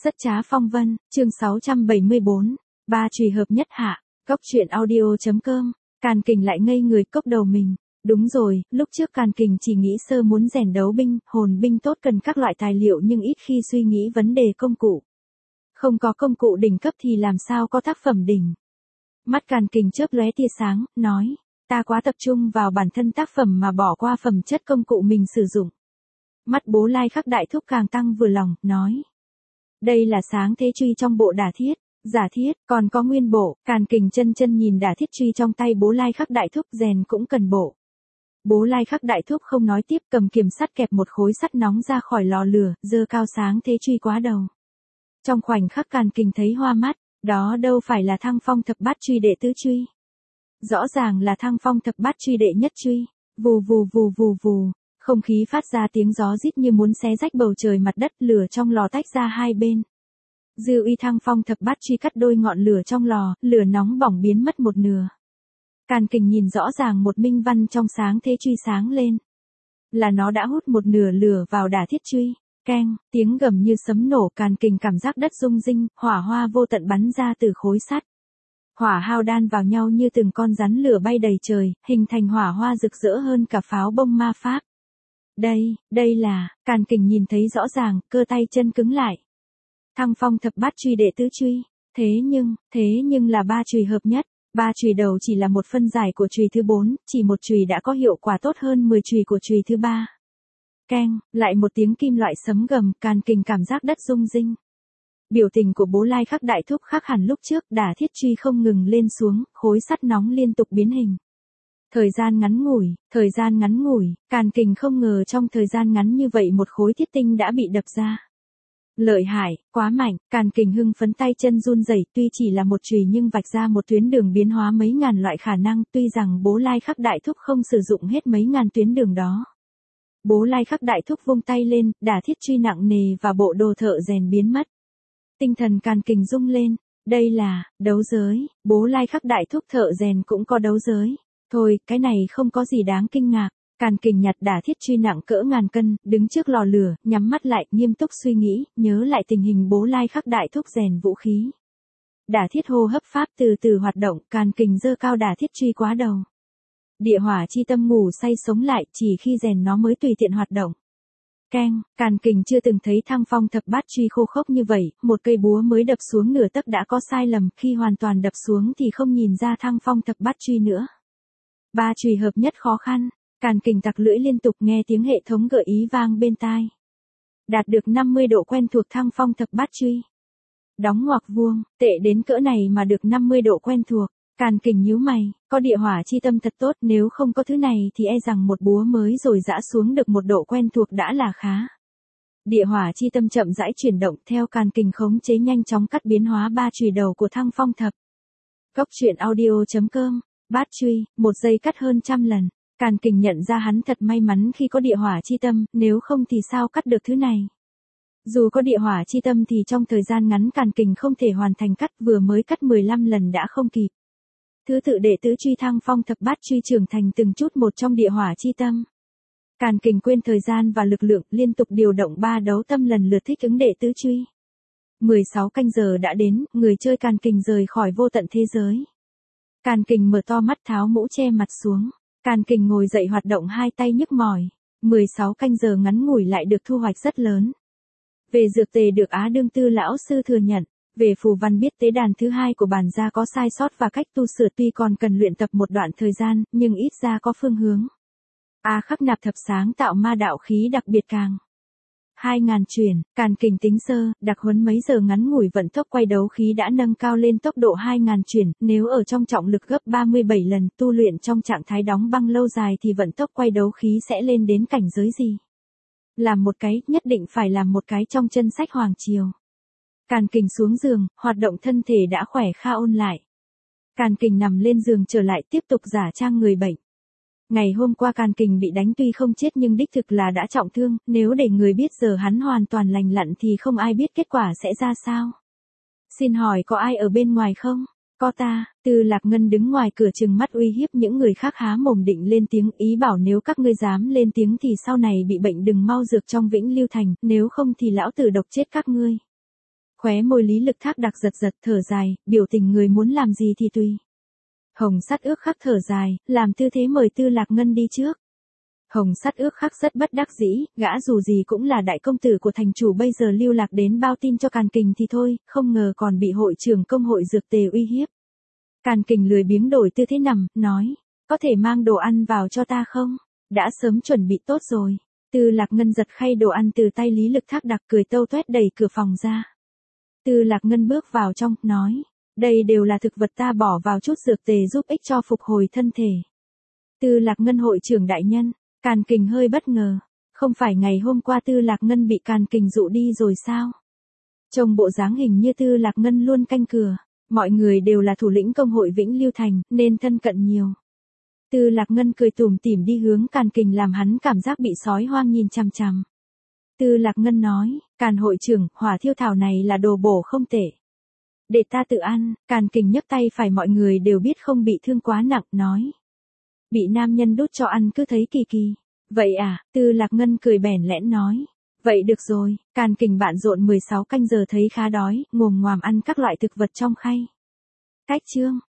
Rất trá phong vân, chương 674, ba chùy hợp nhất hạ, góc truyện audio.com, Càn Kình lại ngây người cốc đầu mình. Đúng rồi, lúc trước Càn Kình chỉ nghĩ sơ muốn rèn đấu binh, hồn binh tốt cần các loại tài liệu nhưng ít khi suy nghĩ vấn đề công cụ. Không có công cụ đỉnh cấp thì làm sao có tác phẩm đỉnh. Mắt Càn Kình chớp lóe tia sáng, nói, ta quá tập trung vào bản thân tác phẩm mà bỏ qua phẩm chất công cụ mình sử dụng. Mắt Bố Lai Khắc đại thúc càng tăng vừa lòng, nói. Đây là sáng thế truy trong bộ đả thiết, giả thiết, còn có nguyên bộ. Càn Kình chân nhìn đả thiết truy trong tay Bố Lai Khắc đại thúc, rèn cũng cần bộ. Bố Lai Khắc đại thúc không nói tiếp, cầm kiềm sắt kẹp một khối sắt nóng ra khỏi lò lửa, giơ cao sáng thế truy quá đầu. Trong khoảnh khắc Càn Kình thấy hoa mắt, đó đâu phải là Thăng Phong thập bát truy đệ tứ truy. Rõ ràng là Thăng Phong thập bát truy đệ nhất truy. Vù vù vù vù vù, không khí phát ra tiếng gió rít như muốn xé rách bầu trời mặt đất, lửa trong lò tách ra hai bên. Dư uy Thăng Phong thập bát truy cắt đôi ngọn lửa trong lò, lửa nóng bỏng biến mất một nửa. Càn Kình nhìn rõ ràng một minh văn trong sáng thế truy sáng lên. Là nó đã hút một nửa lửa vào đả thiết truy. Keng, tiếng gầm như sấm nổ. Càn Kình cảm giác đất rung rinh, hỏa hoa vô tận bắn ra từ khối sắt. Hỏa hao đan vào nhau như từng con rắn lửa bay đầy trời, hình thành hỏa hoa rực rỡ hơn cả pháo bông ma pháp. Đây là, Càn Kình nhìn thấy rõ ràng, cơ tay chân cứng lại. Thăng Phong thập bát truy đệ tứ truy, thế nhưng là ba chùy hợp nhất. Ba chùy đầu chỉ là một phân giải của chùy thứ 4, chỉ một chùy đã có hiệu quả tốt hơn 10 chùy của chùy thứ 3. Keng, lại một tiếng kim loại sấm gầm, Càn Kình cảm giác đất rung rinh. Biểu tình của Bố Lai Khắc đại thúc khác hẳn lúc trước, đả thiết truy không ngừng lên xuống, khối sắt nóng liên tục biến hình. Thời gian ngắn ngủi, Càn Kình không ngờ trong thời gian ngắn như vậy một khối thiết tinh đã bị đập ra. Lợi hại, quá mạnh. Càn Kình hưng phấn, tay chân run rẩy, tuy chỉ là một chùy nhưng vạch ra một tuyến đường biến hóa mấy ngàn loại khả năng, tuy rằng Bố Lai Khắc đại thúc không sử dụng hết mấy ngàn tuyến đường đó. Bố Lai Khắc đại thúc vung tay lên, đả thiết truy nặng nề và bộ đồ thợ rèn biến mất. Tinh thần Càn Kình rung lên, đây là đấu giới. Bố Lai Khắc đại thúc thợ rèn cũng có đấu giới. Thôi, cái này không có gì đáng kinh ngạc. Càn Kình nhặt đả thiết truy nặng cỡ ngàn cân, đứng trước lò lửa, nhắm mắt lại, nghiêm túc suy nghĩ, nhớ lại tình hình Bố Lai Khắc đại thúc rèn vũ khí. Đả thiết hô hấp pháp từ từ hoạt động, Càn Kình giơ cao đả thiết truy quá đầu. Địa hỏa chi tâm ngủ say sống lại, chỉ khi rèn nó mới tùy tiện hoạt động. Keng, Càn Kình chưa từng thấy Thăng Phong thập bát truy khô khốc như vậy, một cây búa mới đập xuống nửa tấc đã có sai lầm, khi hoàn toàn đập xuống thì không nhìn ra Thăng Phong thập bát truy nữa. Ba chùy hợp nhất khó khăn. Càn Kình tặc lưỡi liên tục, nghe tiếng hệ thống gợi ý vang bên tai. Đạt được 50 độ quen thuộc Thăng Phong thập bát truy. Đóng ngoặc vuông, tệ đến cỡ này mà được 50 độ quen thuộc. Càn Kình nhíu mày, có địa hỏa chi tâm thật tốt, nếu không có thứ này thì e rằng một búa mới rồi giã xuống được một độ quen thuộc đã là khá. Địa hỏa chi tâm chậm rãi chuyển động, theo Càn Kình khống chế nhanh chóng cắt biến hóa ba chùy đầu của Thăng Phong thập. Góc truyện audio.com, bát truy, một giây cắt hơn trăm lần. Càn Kình nhận ra hắn thật may mắn khi có địa hỏa chi tâm, nếu không thì sao cắt được thứ này. Dù có địa hỏa chi tâm thì trong thời gian ngắn Càn Kình không thể hoàn thành cắt, vừa mới cắt 15 lần đã không kịp. Thứ tự đệ tứ truy Thăng Phong thập bát truy trưởng thành từng chút một trong địa hỏa chi tâm. Càn Kình quên thời gian và lực lượng, liên tục điều động ba đấu tâm lần lượt thích ứng đệ tứ truy. 16 canh giờ đã đến, người chơi Càn Kình rời khỏi vô tận thế giới. Càn Kình mở to mắt, tháo mũ che mặt xuống. Càn Kình ngồi dậy, hoạt động hai tay nhức mỏi. 16 canh giờ ngắn ngủi lại được thu hoạch rất lớn. Về dược tề được Á Đương Tư lão sư thừa nhận. Về phù văn biết tế đàn thứ hai của bản gia có sai sót và cách tu sửa, tuy còn cần luyện tập một đoạn thời gian, nhưng ít ra có phương hướng. A Khắc nạp thập sáng tạo ma đạo khí đặc biệt càng. 2000 chuyển, Càn Kình tính sơ, đặc huấn mấy giờ ngắn ngủi vận tốc quay đấu khí đã nâng cao lên tốc độ 2000 chuyển, nếu ở trong trọng lực gấp 37 lần, tu luyện trong trạng thái đóng băng lâu dài thì vận tốc quay đấu khí sẽ lên đến cảnh giới gì? Làm một cái, nhất định phải làm một cái trong chân sách Hoàng Triều. Càn Kình xuống giường, hoạt động thân thể đã khỏe kha ôn lại. Càn Kình nằm lên giường trở lại, tiếp tục giả trang người bệnh. Ngày hôm qua Càn Kình bị đánh tuy không chết nhưng đích thực là đã trọng thương, nếu để người biết giờ hắn hoàn toàn lành lặn thì không ai biết kết quả sẽ ra sao. Xin hỏi có ai ở bên ngoài không? Có ta. Tư Lạc Ngân đứng ngoài cửa trừng mắt uy hiếp những người khác, há mồm định lên tiếng, ý bảo nếu các ngươi dám lên tiếng thì sau này bị bệnh đừng mau dược trong Vĩnh Lưu Thành, nếu không thì lão tử độc chết các ngươi. Khóe môi Lý Lực Thác đặc giật giật thở dài, biểu tình người muốn làm gì thì tùy. Hồng Sắt ước khắc thở dài, làm tư thế mời Tư Lạc Ngân đi trước. Hồng Sắt ước khắc rất bất đắc dĩ, gã dù gì cũng là đại công tử của thành chủ bây giờ lưu lạc đến bao tin cho Càn Kình thì thôi, không ngờ còn bị hội trưởng công hội dược tề uy hiếp. Càn Kình lười biếng đổi tư thế nằm, nói, có thể mang đồ ăn vào cho ta không? Đã sớm chuẩn bị tốt rồi. Tư Lạc Ngân giật khay đồ ăn từ tay Lý Lực Thác đặc cười tâu tuét đẩy cửa phòng ra. Tư Lạc Ngân bước vào trong, nói, đây đều là thực vật ta bỏ vào chút dược tề giúp ích cho phục hồi thân thể. Tư Lạc Ngân hội trưởng đại nhân, Càn Kình hơi bất ngờ, không phải ngày hôm qua Tư Lạc Ngân bị Càn Kình dụ đi rồi sao? Trông bộ dáng hình như Tư Lạc Ngân luôn canh cửa, mọi người đều là thủ lĩnh công hội Vĩnh Lưu Thành, nên thân cận nhiều. Tư Lạc Ngân cười tủm tỉm đi hướng Càn Kình làm hắn cảm giác bị sói hoang nhìn chằm chằm. Tư Lạc Ngân nói, Càn hội trưởng, hỏa thiêu thảo này là đồ bổ không tệ. Để ta tự ăn, Càn Kình nhấc tay phải mọi người đều biết không bị thương quá nặng, nói. Bị nam nhân đút cho ăn cứ thấy kỳ kỳ. Vậy à, Tư Lạc Ngân cười bẽn lẽn nói. Vậy được rồi, Càn Kình bận rộn 16 canh giờ thấy khá đói, ngồm ngoàm ăn các loại thực vật trong khay. Cách chương.